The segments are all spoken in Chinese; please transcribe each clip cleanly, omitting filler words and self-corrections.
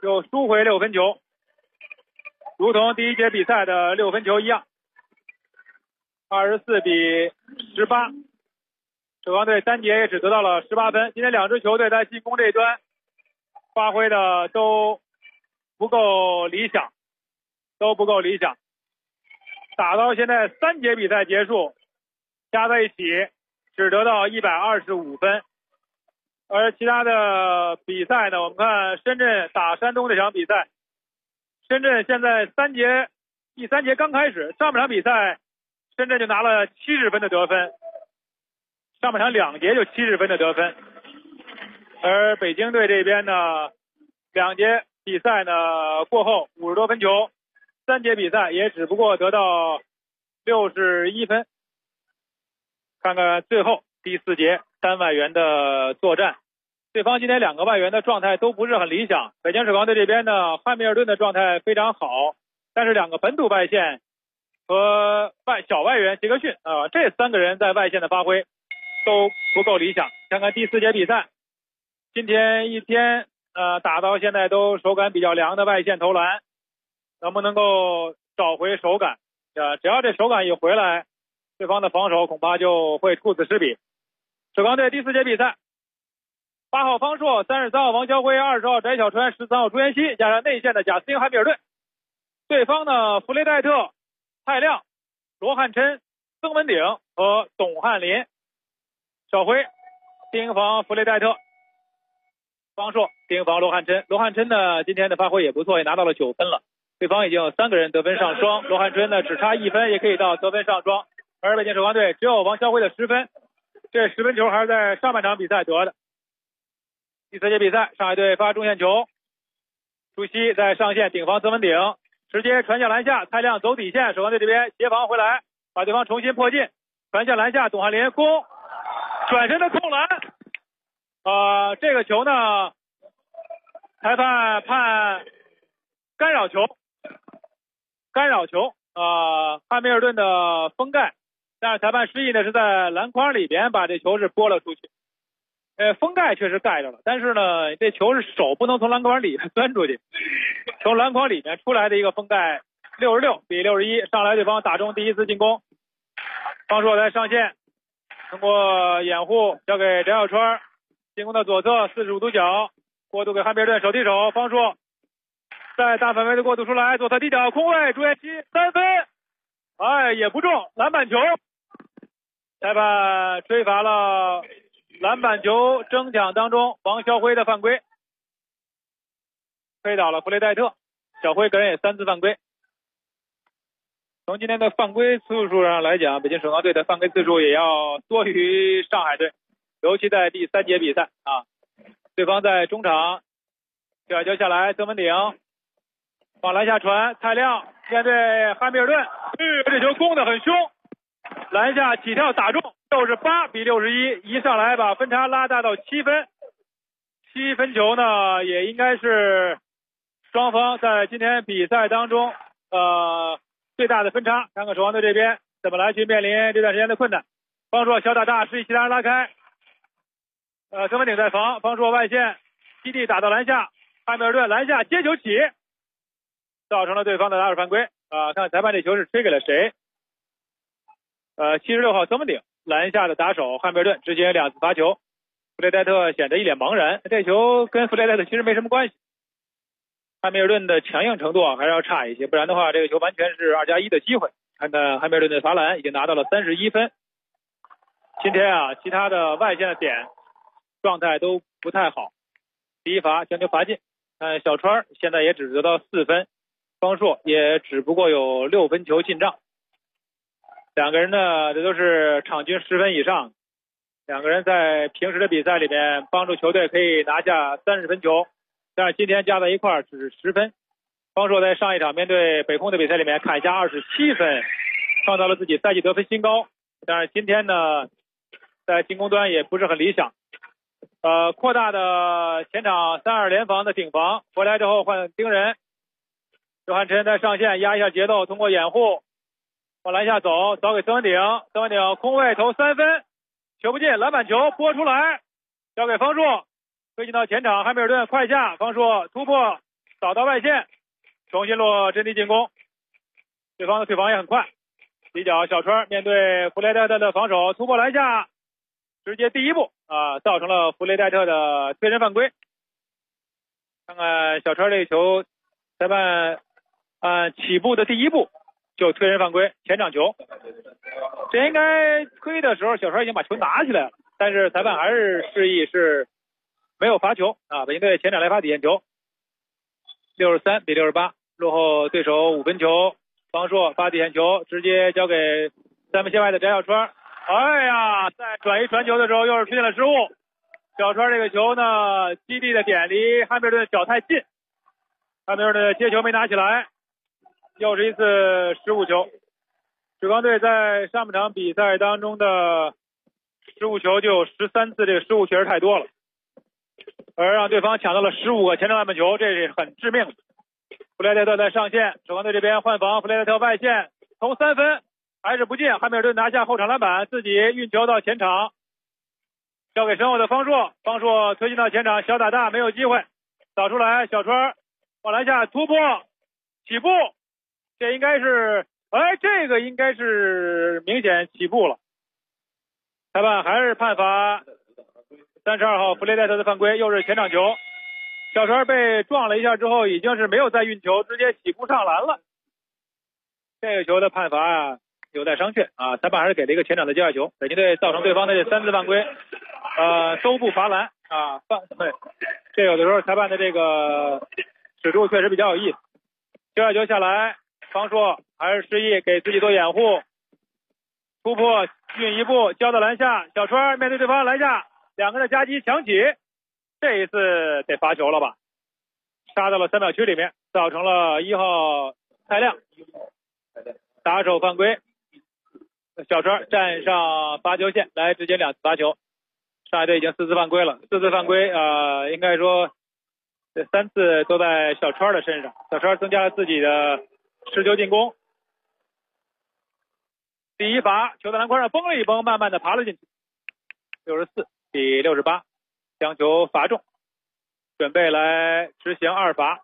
又输回6分球，如同第一节比赛的6分球一样，24比18。守望队单节也只得到了18分。今天两支球队在进攻这一端发挥的都不够理想，打到现在3节比赛结束，加在一起只得到125分。而其他的比赛呢，我们看深圳打山东这场比赛，深圳现在第3节刚开始，上半场比赛深圳就拿了70分的得分，上半场2节就70分的得分。而北京队这边呢，2节比赛呢过后50多分球，3节比赛也只不过得到61分。看看最后第4节单外援的作战，对方今天2个外援的状态都不是很理想。北京首钢队这边呢，汉密尔顿的状态非常好，但是2个本土外线和小外援杰克逊这3个人在外线的发挥都不够理想。看看第4节比赛，今天一天打到现在都手感比较凉的外线投篮，能不能够找回手感？只要这手感一回来，对方的防守恐怕就会顾此失彼。首钢队第4节比赛，8号方硕、33号王霄辉、20号翟小川、13号朱彦曦，加上内线的贾斯汀汉密尔顿。对方呢，弗雷戴特、蔡亮、罗汉琛、曾文鼎和董翰林。小辉盯防弗雷戴特，方硕盯防罗汉琛。罗汉琛呢，今天的发挥也不错，也拿到了9分了。对方已经有3个人得分上双，罗汉琛呢只差1分也可以到得分上双。而北京首钢队只有王霄辉的10分，这10分球还是在上半场比赛得的。第4节比赛，上海队发中线球，朱熹在上线顶防曾文鼎，直接传向篮下，蔡亮走底线，首钢队这边协防回来，把对方重新迫近，传向篮下，董翰林攻，转身的扣篮。这个球呢，裁判判干扰球，汉密尔顿的封盖，但是裁判示意的是在篮筐里边把这球是拨了出去。封盖确实盖着了，但是呢，这球是手不能从篮筐里面钻出去，从篮筐里面出来的一个封盖，66比61，上来对方打中第一次进攻。方硕在上线，通过掩护交给翟小川，进攻的左侧45度角，过渡给汉密尔顿手递手，方硕在大范围的过渡出来，左侧踢脚空位，朱彦曦3分，也不中，篮板球。裁判吹罚了篮板球争抢当中王霄辉的犯规，推倒了弗雷戴特，小辉个人也3次犯规。从今天的犯规次数上来讲，北京首钢队的犯规次数也要多于上海队，尤其在第3节比赛对方在中场小球下来，曾文鼎往篮下传，蔡亮面对汉密尔顿，这球攻得很凶，篮下起跳打中，68比61，一上来把分差拉大到7分。7分球呢，也应该是双方在今天比赛当中最大的分差。看看首钢队这边怎么来去面临这段时间的困难。方硕小打大，示意其他人拉开。曾文鼎在防，方硕外线基地打到篮下，汉密尔顿篮下接球起，造成了对方的打手犯规。看裁判这球是吹给了谁？76号曾文鼎篮下的打手汉密尔顿之前2次罚球，弗雷戴特显得一脸茫然，这球跟弗雷戴特其实没什么关系。汉密尔顿的强硬程度还是要差一些，不然的话这个球完全是2+1的机会。看看汉密尔顿的罚篮已经拿到了31分。今天其他的外线的点状态都不太好，第一罚将球罚进，小川现在也只得到4分，方硕也只不过有6分球进账。2个人呢，这都是场均10分以上，2个人在平时的比赛里面帮助球队可以拿下30分球，但是今天加在一块只是10分。方硕在上一场面对北空的比赛里面砍下27分，创造了自己赛季得分新高，但是今天呢，在进攻端也不是很理想。扩大的前场3-2联防的顶防，回来之后换盯人，周汉琛在上线压一下节奏，通过掩护往篮下走，找给曾文鼎，曾文鼎空位投3分，球不进，篮板球拨出来，交给方硕，推进到前场，汉密尔顿快下，方硕突破扫到外线，重新落阵地进攻。对方的退防也很快，底角小川面对弗雷戴特的防守，突破篮下，直接第一步造成了弗雷戴特的推人犯规。看看小川这个球，裁判起步的第一步就推人犯规，前场球。这应该推的时候，小川已经把球拿起来了，但是裁判还是示意是没有罚球北京队前场来罚底线球，63比68，落后对手5分球。方硕发底线球，直接交给3分线外的翟小川。哎呀，在转移传球的时候又是出现了失误。小川这个球呢，基地的点离汉密尔顿脚太近，汉密尔顿的接球没拿起来，又是一次失误球。水光队在上半场比赛当中的失误球就有13次，这个失误确实太多了，而让对方抢到了15个前场篮板球，这是很致命的。弗雷戴特在上线，水光队这边换防，弗雷戴特外线从3分还是不进，汉密尔顿拿下后场篮板，自己运球到前场，交给身后的方硕，方硕推进到前场，小打大没有机会，扫出来，小川往篮下突破起步，这应该是这个应该是明显起步了，裁判还是判罚32号弗雷戴特的犯规，又是前场球。小川被撞了一下之后，已经是没有再运球，直接起步上篮了。这个球的判罚有待商榷裁判还是给了一个前场的界外球。北京队造成对方的这3次犯规，都不罚篮对，这有的时候裁判的这个尺度确实比较有意思。界外球下来，方硕还是示意给自己做掩护，突破运一步交到篮下，小川面对对方篮下，两个人的夹击抢起。这一次得罚球了吧，杀到了3秒区里面，造成了1号蔡亮打手犯规，小川站上罚球线来执行2次罚球。上海队已经4次犯规了，4次犯规应该说这3次都在小川的身上，小川增加了自己的持球进攻。第一罚球在篮筐上绷了一绷，慢慢的爬了进去，64比68，将球罚中，准备来执行2罚，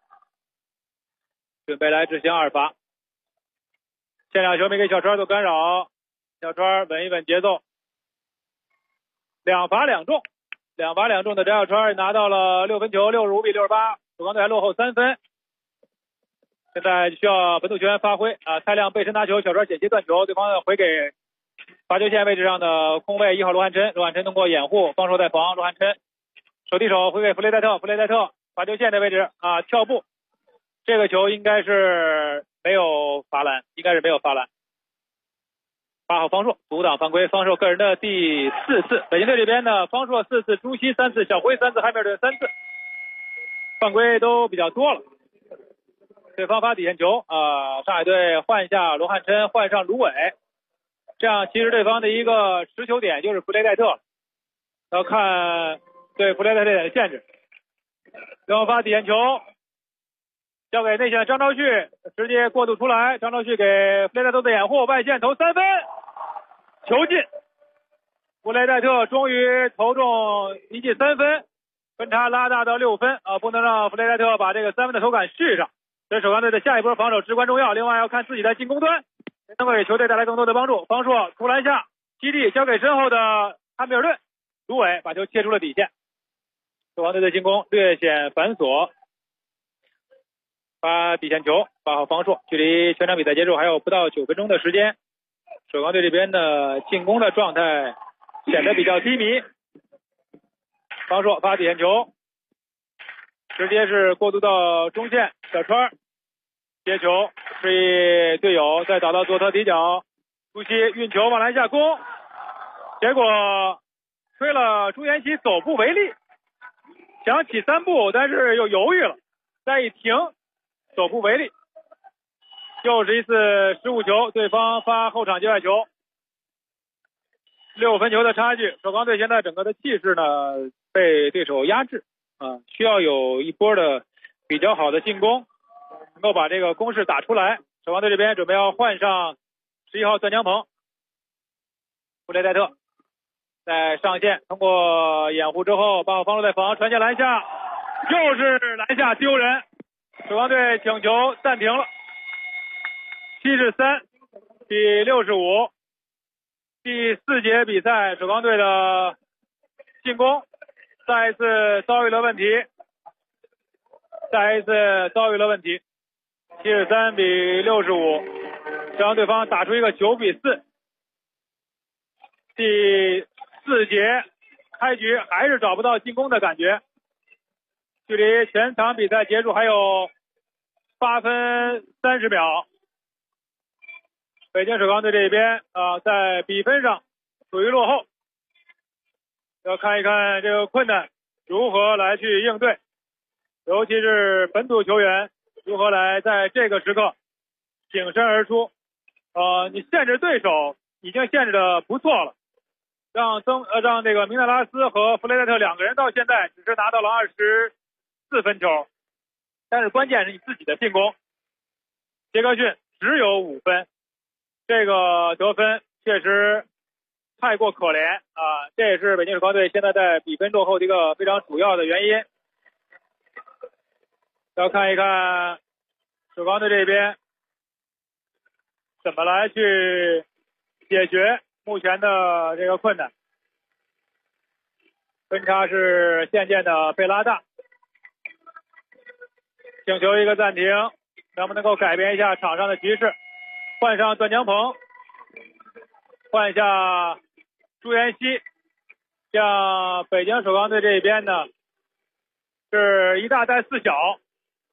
现场球迷给小川做干扰，小川稳一稳节奏，2罚2中的翟小川拿到了6分球，65比68，水光队还落后3分。现在需要本土球员发挥蔡亮背身拿球，小川险些断球，对方回给罚球线位置上的空位1号罗汉琛通过掩护，防守带防，罗汉琛手递手回给弗雷戴特罚球线的位置跳步，这个球应该是没有罚篮8号方硕阻挡犯规，方硕个人的第4次，北京队这边呢，方硕4次，朱熹3次，小辉3次，汉密尔顿3次，犯规都比较多了。对方罚底线球上海队换下罗汉琛，换上卢伟，这样其实对方的一个持球点就是弗雷戴特，要看对弗雷戴特点的限制。对方发底线球交给内线的张昭旭，直接过渡出来，张昭旭给弗雷戴特的掩护，外线投3分，球进，弗雷戴特终于投中一记3分，分差拉大到6分不能让弗雷戴特把这个3分的手感续上，对水光队的下一波防守至关重要。另外要看自己在进攻端能够给球队带来更多的帮助。方硕突篮下，基地交给身后的汉密尔顿，卢伟把球切出了底线。水光队的进攻略显繁琐，发底线球8号方硕，距离全场比赛结束还有不到9分钟的时间，水光队这边的进攻的状态显得比较低迷。方硕发底线球，直接是过渡到中线，小川接球示意队友，再打到左侧底角，朱熹运球往篮下攻，结果吹了朱彦曦走步违例，想起3步但是又犹豫了，再一停走步违例，又是一次失误球，对方发后场界外球，6分球的差距。水光队现在整个的气势呢被对手压制需要有一波的比较好的进攻，能够把这个攻势打出来。水光队这边准备要换上11号段江鹏，布雷戴特在上线，通过掩护之后，8号方路在防，传接篮下，又是篮下丢人。 守钢队请求暂停了，73比65。第4节比赛，守钢队的进攻再一次遭遇了问题，73比65，让对方打出一个9比4。第4节开局还是找不到进攻的感觉，距离全场比赛结束还有8分30秒。北京首钢队这边在比分上处于落后，要看一看这个困难如何来去应对，尤其是本土球员如何来在这个时刻挺身而出。你限制对手已经限制的不错了，让这个明纳拉斯和弗雷戴特2个人到现在只是拿到了24分球，但是关键是你自己的进攻，杰克逊只有5分，这个得分确实太过可怜啊！这也是北京首钢队现在在比分落后的一个非常主要的原因。要看一看首钢队这边怎么来去解决目前的这个困难。分差是渐渐的被拉大，请求一个暂停，能不能够改变一下场上的局势？换上段江鹏，换下朱彦西，像北京首钢队这边呢是一大带4小，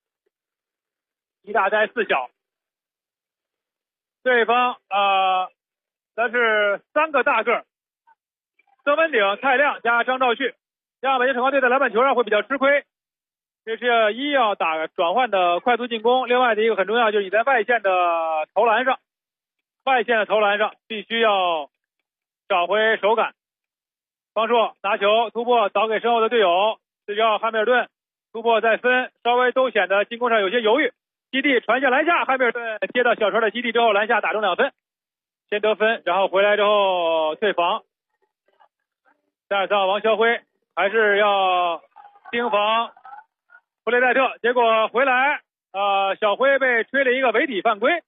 对方咱是3个大个，曾文鼎、蔡亮加张兆旭，像北京首钢队在篮板球上会比较吃亏。这是要打转换的快速进攻，另外的一个很重要就是你在外线的投篮上必须要找回手感。方硕拿球突破倒给身后的队友，对角汉密尔顿突破再分，稍微都显得进攻上有些犹豫。基地传下篮下，汉密尔顿接到小川的基地之后篮下打中2分，先得分，然后回来之后退防。再上王肖辉还是要盯防弗雷戴特，结果回来小辉被吹了一个违体犯规，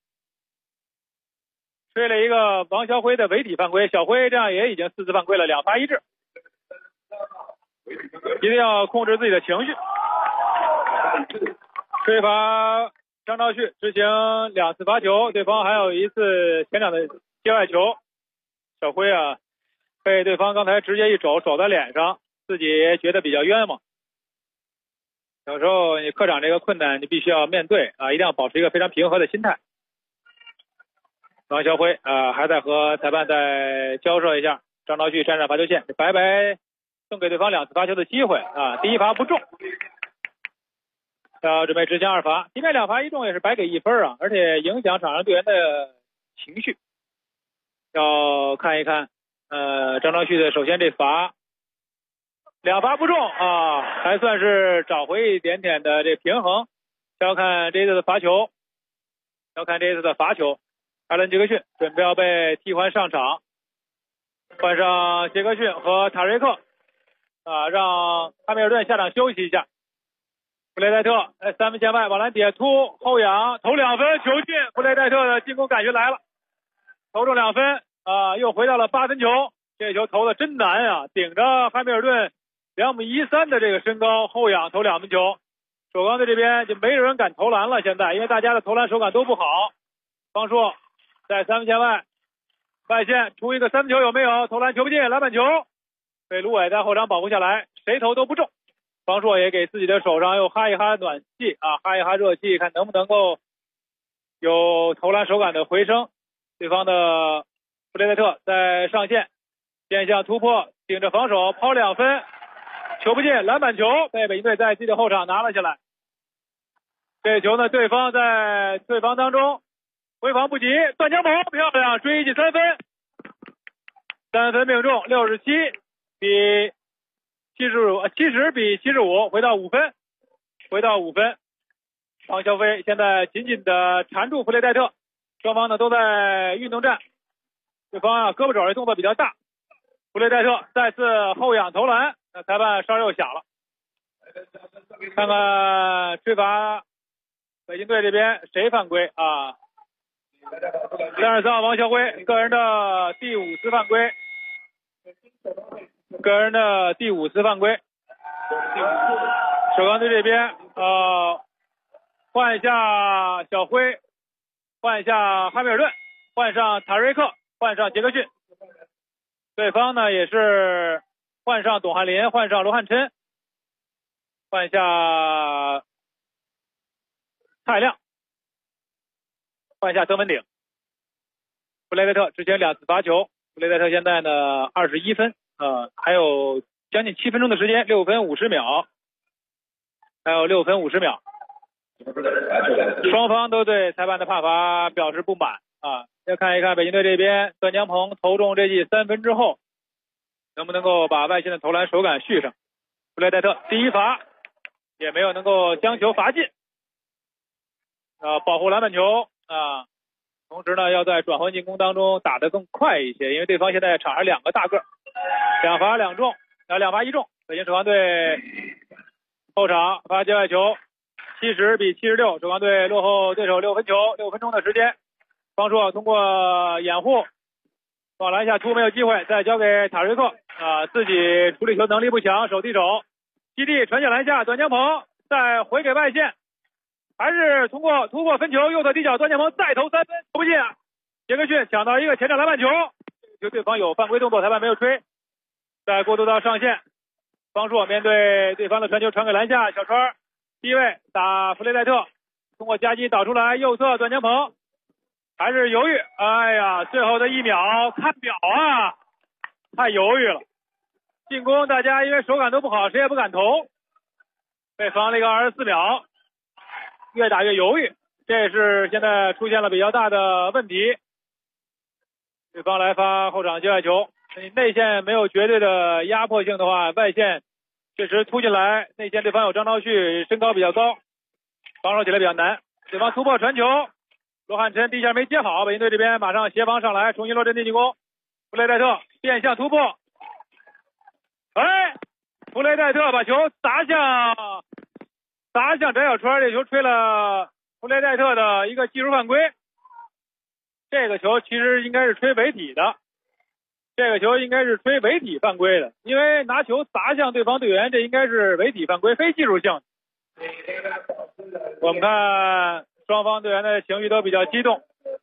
王肖辉的违体犯规，小辉这样也已经4次犯规了，2罚1掷，一定要控制自己的情绪。吹罚张兆旭执行2次罚球，对方还有1次前场的界外球，小辉被对方刚才直接一肘在脸上，自己觉得比较冤枉。有时候你客场这个困难你必须要面对一定要保持一个非常平和的心态。王肖辉还在和裁判再交涉一下，张兆旭站上罚球线，白白送给对方2次罚球的机会第一罚不中，准备执行2罚，即便2罚1中也是白给1分而且影响场上队员的情绪。要看一看张兆旭的首先这罚2罚不中还算是找回一点点的这平衡。要看这次的罚球，艾伦·杰克逊准备要被替换上场，换上杰克逊和塔瑞克让汉密尔顿下场休息一下。弗雷戴特在3分线外往篮底下突后仰投2分球进，弗雷戴特的进攻感觉来了，投中2分又回到了8分球，这球投的真难顶着汉密尔顿2.13米的这个身高后仰投2分球，首钢队这边就没有人敢投篮了，现在因为大家的投篮手感都不好。方硕在3分线外线出一个3分球，有没有？投篮球不进，篮板球被卢伟在后场保护下来，谁投都不中。方硕也给自己的手上又哈一哈暖气哈一哈热气，看能不能够有投篮手感的回升。对方的弗雷戴特在上线变向突破，顶着防守抛2分，球不进，篮板球被北京队在自己的后场拿了下来。这球呢，对方在退防当中回防不及，段江鹏漂亮追进3分，3分命中，67比70比75，回到5分。王肖飞现在紧紧的缠住弗雷戴特，双方呢都在运动战，对方胳膊肘的动作比较大，弗雷戴特再次后仰投篮，裁判哨又响了，看看吹罚北京队这边谁犯规啊？33号王晓辉个人的第5次犯规，个人的第5次犯规。首钢队这边换一下小辉，换一下哈密尔顿，换上塔瑞克，换上杰克逊。对方呢也是换上董翰林，换上罗汉琛，换一下蔡亮，换一下邓文鼎。布雷德特之前2次罚球，布雷德特现在呢21分，还有将近7分钟的时间，6分50秒，还有6分50秒。双方都对裁判的判罚表示不满啊。再看一看北京队这边，段江鹏投中这记3分之后，能不能够把外线的投篮手感续上？布雷德特第一罚也没有能够将球罚进，保护篮板球啊。同时呢，要在转换进攻当中打得更快一些，因为对方现在场上2个大个，2罚2中，2罚1中。北京首钢队后场发界外球，70比76，首钢队落后对手6分球，6分钟的时间。方硕通过掩护往篮下突没有机会，再交给塔瑞克自己处理球能力不强，手递手，基地传下篮下，段江鹏再回给外线，还是通过突破分球，右侧底角，段江鹏再投3分，投不进。杰克逊抢到一个前场篮板球，就对方有犯规动作，裁判没有吹，再过渡到上线。方硕面对对方的传球传给篮下，小川低位打弗雷戴特，通过夹击导出来，右侧段江鹏还是犹豫，哎呀，最后的1秒看表啊，太犹豫了。进攻大家因为手感都不好，谁也不敢投，被防了一个24秒，越打越犹豫，这是现在出现了比较大的问题。对方来发后场界外球，内线没有绝对的压迫性的话，外线确实突进来，内线对方有张昭旭，身高比较高，防守起来比较难。对方突破传球，罗汉琛第一下没接好，北京队这边马上协防上来，重新落阵地进攻。弗雷戴特变向突破，弗雷戴特把球砸向翟小川，这球吹了弗雷戴特的一个技术犯规。这个球其实应该是吹违体的，这个球应该是吹违体犯规的，因为拿球砸向对方队员，这应该是违体犯规，非技术性。我们看双方队员的情绪都比较激动。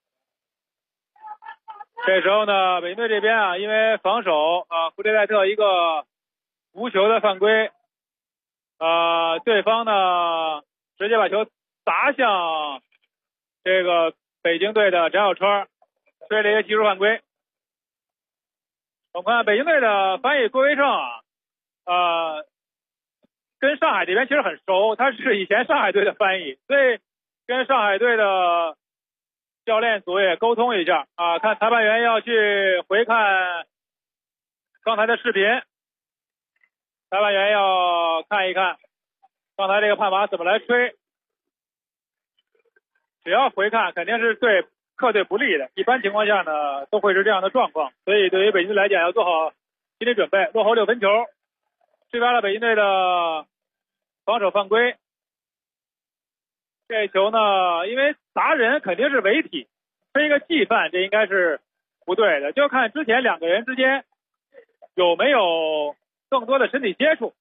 这时候呢，北京队这边因为防守弗雷戴特一个无球的犯规，对方呢直接把球砸向这个北京队的翟小川，吹了一个技术犯规。我们看北京队的翻译郭维胜跟上海这边其实很熟，他是以前上海队的翻译，所以跟上海队的教练组也沟通一下看裁判员要去回看刚才的视频，裁判员要看一看刚才这个判罚怎么来吹。只要回看肯定是对客队不利的，一般情况下呢都会是这样的状况，所以对于北京队来讲要做好心理准备。落后6分球，吹罚了北京队的防守犯规。这球呢因为砸人肯定是违体，吹一个技犯这应该是不对的，就看之前2个人之间有没有更多的身体接触。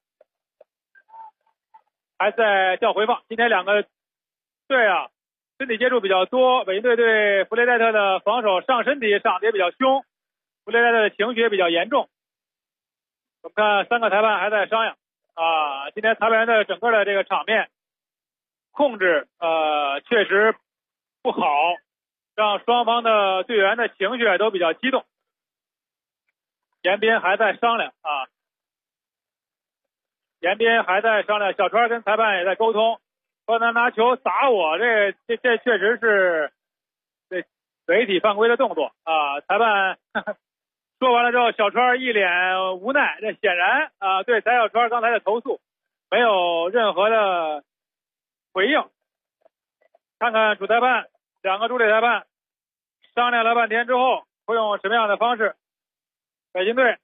还在叫回放，今天2个队身体接触比较多，北京队对弗雷戴特的防守上身体上的也比较凶，弗雷戴特的情绪也比较严重。我们看3个裁判还在商量今天裁判员的整个的这个场面控制确实不好，让双方的队员的情绪都比较激动。严斌还在商量小川跟裁判也在沟通，说他拿球砸我，这确实是这违体犯规的动作裁判说完了之后，小川一脸无奈，这显然对翟小川刚才的投诉没有任何的回应。看看主裁判2个助理裁判商量了半天之后会用什么样的方式。北京队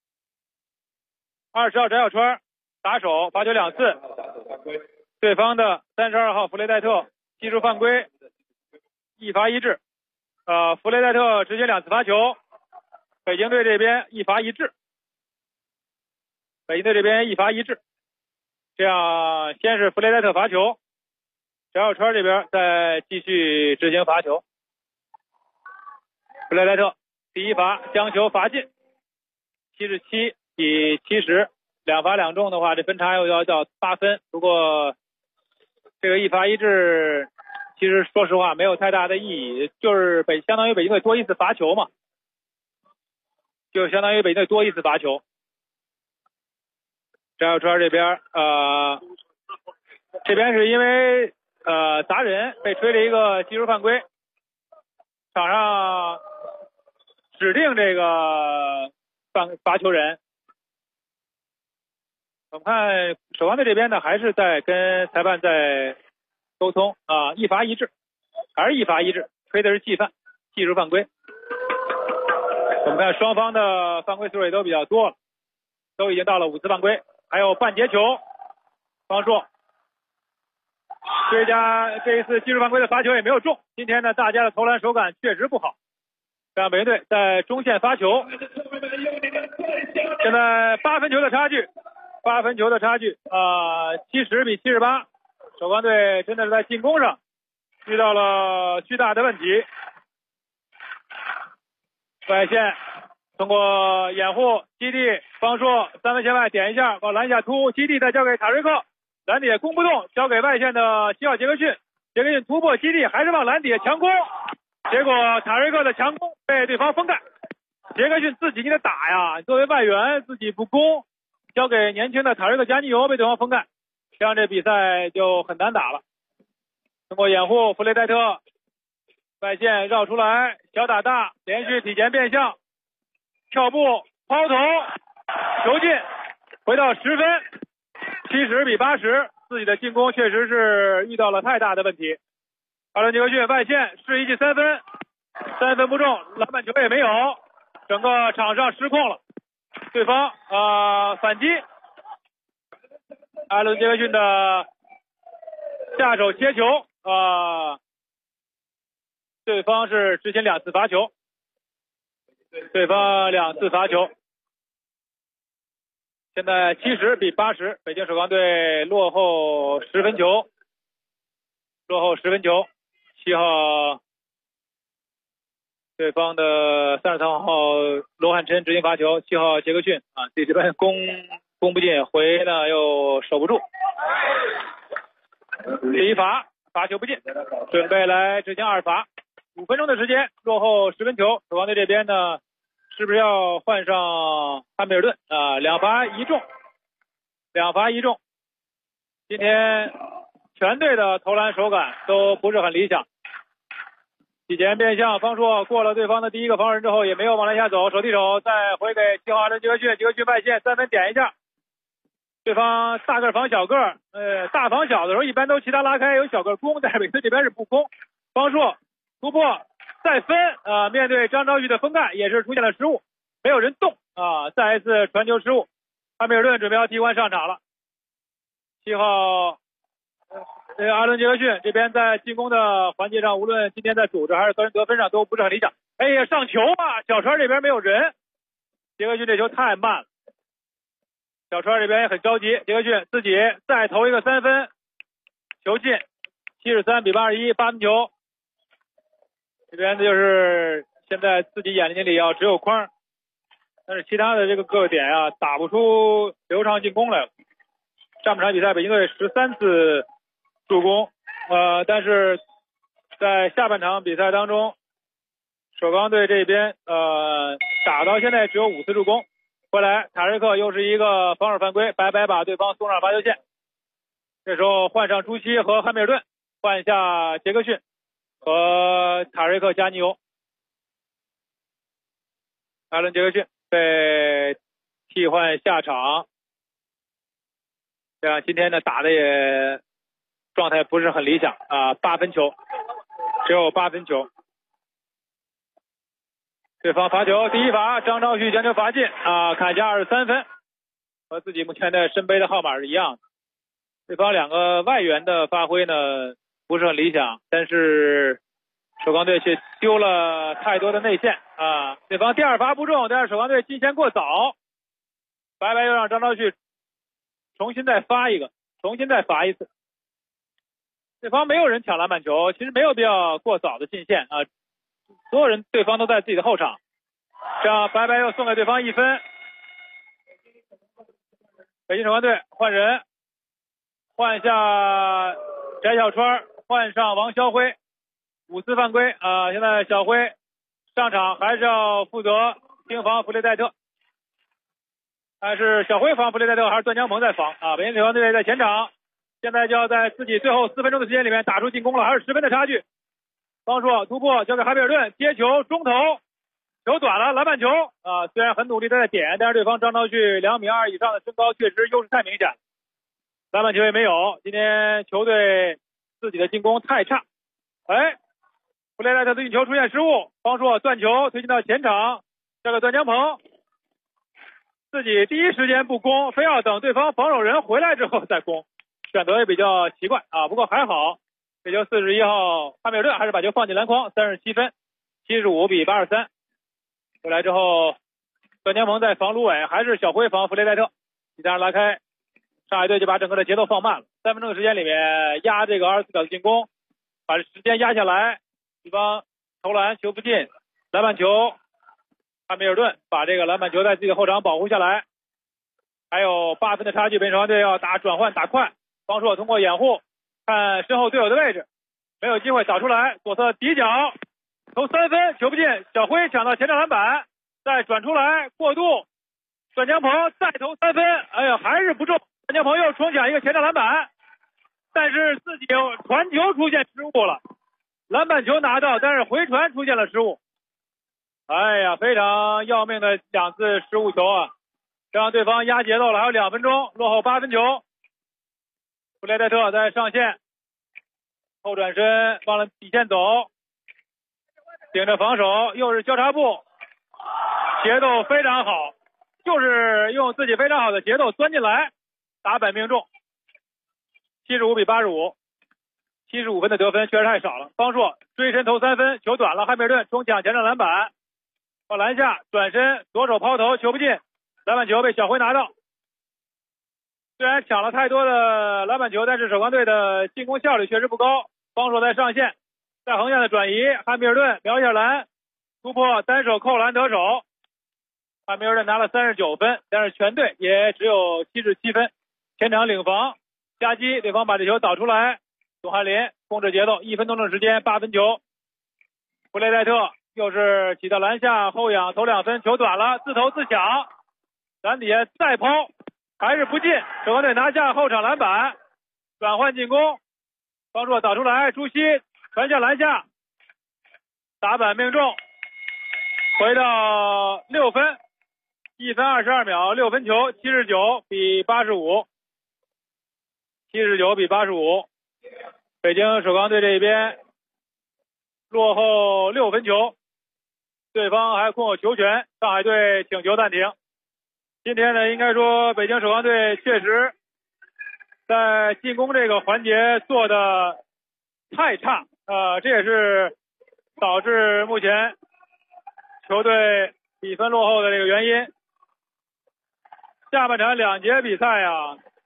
20号翟小川打手罚球2次，对方的32号弗雷戴特技术犯规，1罚1掷。弗雷戴特执行2次罚球，北京队这边1罚1掷。北京队这边1罚1掷。这样先是弗雷戴特罚球，翟小川这边再继续执行罚球。弗雷戴特第1罚将球罚进，77比70，2罚2中的话，这分差又要到8分。不过这个1罚1掷，其实说实话没有太大的意义，就是相当于北京队多1次罚球嘛，就相当于北京队多1次罚球。翟小川这边这边是因为砸人被吹了一个技术犯规，场上指定这个罚球人。我们看守望队这边呢，还是在跟裁判在沟通1罚1掷，还是1罚1掷，吹的是技术犯规。我们看双方的犯规次数也都比较多了，都已经到了5次犯规，还有半截球。方硕这一次技术犯规的罚球也没有中。今天呢，大家的投篮手感确实不好，让北京队在中线发球。现在8分球的差距，70比78。守光队真的是在进攻上遇到了巨大的问题。外线通过掩护，基地方硕3分线外点一下，往篮下突，基地再交给塔瑞克，篮底攻不动，交给外线的7号杰克逊，杰克逊突破基地，还是往篮底强攻，结果塔瑞克的强攻被对方封盖。杰克逊自己你得打呀，作为外援自己不攻，交给年轻的塔瑞克加尼尤被对方封盖，这样这比赛就很难打了。通过掩护，弗雷戴特外线绕出来，小打大，连续体前变向，跳步抛投，球进，回到10分，70比80。自己的进攻确实是遇到了太大的问题。阿伦杰克逊外线示意进3分，3分不中，篮板球也没有，整个场上失控了。对方反击，阿伦杰克逊的下手切球对方是执行2次罚球，现在70比80，北京首钢队落后10分球。7号对方的33号罗汉琛执行罚球，7号杰克逊这边攻不进，回呢又守不住。第1罚球不进，准备来执行2罚。5分钟的时间，落后10分球。守望队这边呢，是不是要换上汉密尔顿2罚1中。今天全队的投篮手感都不是很理想。体前变向，方硕过了对方的第一个防守人之后，也没有往篮下走，手递手再回给7号阿伦杰克逊，杰克逊外线3分点一下。对方大个防小个，大防小的时候一般都其他拉开，有小个攻，但是北队这边是不攻。方硕突破再分面对张昭旭的封盖也是出现了失误，没有人动再一次传球失误。汉密尔顿准备要替换上场了。7号阿伦杰克逊这边在进攻的环节上，无论今天在组织还是个人得分上都不是很理想。哎呀，上球小川这边没有人，杰克逊这球太慢了，小川这边也很着急，杰克逊自己再投一个3分，球进，73比81，8分球。这边就是现在自己眼睛里只有框，但是其他的这个各个点打不出流畅进攻来了。上半场比赛北京队13次助攻，但是在下半场比赛当中，首钢队这边打到现在只有5次助攻。回来塔瑞克又是一个防守犯规，白白把对方送上罚球线。这时候换上朱熹和汉密尔顿，换下杰克逊和塔瑞克加尼尤。阿伦杰克逊被替换下场，这样今天呢打的也状态不是很理想8分球，只有8分球。对方罚球，第1罚张昭旭将球罚进砍下23分，和自己目前的身背的号码是一样的。对方2个外援的发挥呢不是很理想，但是首钢队却丢了太多的内线啊！对方第二罚不中，但是首钢队进线过早，白白又让张昭旭重新再发一次。对方没有人抢篮板球，其实没有必要过早的进线啊！所有人对方都在自己的后场，这样白白又送给对方1分。北京首钢队换人，换下翟小川，换上王霄辉，5次犯规啊！现在小辉上场还是要负责盯防弗雷戴特，但是小辉防弗雷戴特还是段江鹏在防啊！北京首钢队在前场，现在就要在自己最后4分钟的时间里面打出进攻了，还是10分的差距。方硕突破交给哈比尔顿，接球中投，球短了，篮板球啊！虽然很努力的在点，但是对方张昭旭2.2米以上的身高确实优势太明显，篮板球也没有。今天球队自己的进攻太差，弗雷戴特的运球出现失误，方硕断球推进到前场，交给段江鹏，自己第一时间不攻，非要等对方防守人回来之后再攻，选择也比较奇怪啊。不过还好，这球41号哈密尔顿还是把球放进篮筐，37分，75比83。回来之后，段江鹏在防芦苇，还是小辉防弗雷戴特，一下拉开，上海队就把整个的节奏放慢了。3分钟的时间里面压这个24秒的进攻，把时间压下来，对方投篮球不进，篮板球，哈密尔顿把这个篮板球在自己的后场保护下来。还有8分的差距，北京首钢队要打转换打快，方硕通过掩护看身后队友的位置，没有机会打出来，左侧底角投3分，球不进，小辉抢到前场篮板，再转出来过渡，段江鹏再投3分，哎呀还是不中，段江鹏又重抢一个前场篮板，但是自己传球出现失误了，篮板球拿到，但是回传出现了失误，哎呀非常要命的2次失误球啊，这让对方压节奏了，还有2分钟，落后8分球。弗雷戴特在上线，后转身往了底线走，顶着防守，又是交叉步，节奏非常好，就是用自己非常好的节奏钻进来，打板命中，75比85，75分的得分确实太少了。方硕追身投3分，球短了，汉密尔顿冲抢前场篮板，到篮下转身左手抛投，球不进，篮板球被小辉拿到。虽然抢了太多的篮板球，但是首钢队的进攻效率确实不高。方硕在上线，在横向的转移，汉密尔顿瞄一下篮，突破单手扣篮得手。汉密尔顿拿了39分，但是全队也只有77分。前场领防夹击，对方把这球导出来，董翰林控制节奏，1分多钟时间8分球。弗雷戴特又是起到篮下后仰投2分，球短了，自投自抢，篮底下再抛还是不进，首钢队拿下后场篮板，转换进攻，方硕导出来，朱熹传向篮下，打板命中，回到6分，1分22秒，6分球，79比85，北京首钢队这边落后6分球，对方还控有球权，上海队请求暂停。今天呢，应该说北京首钢队确实在进攻这个环节做的太差，这也是导致目前球队比分落后的这个原因。下半场2节比赛啊，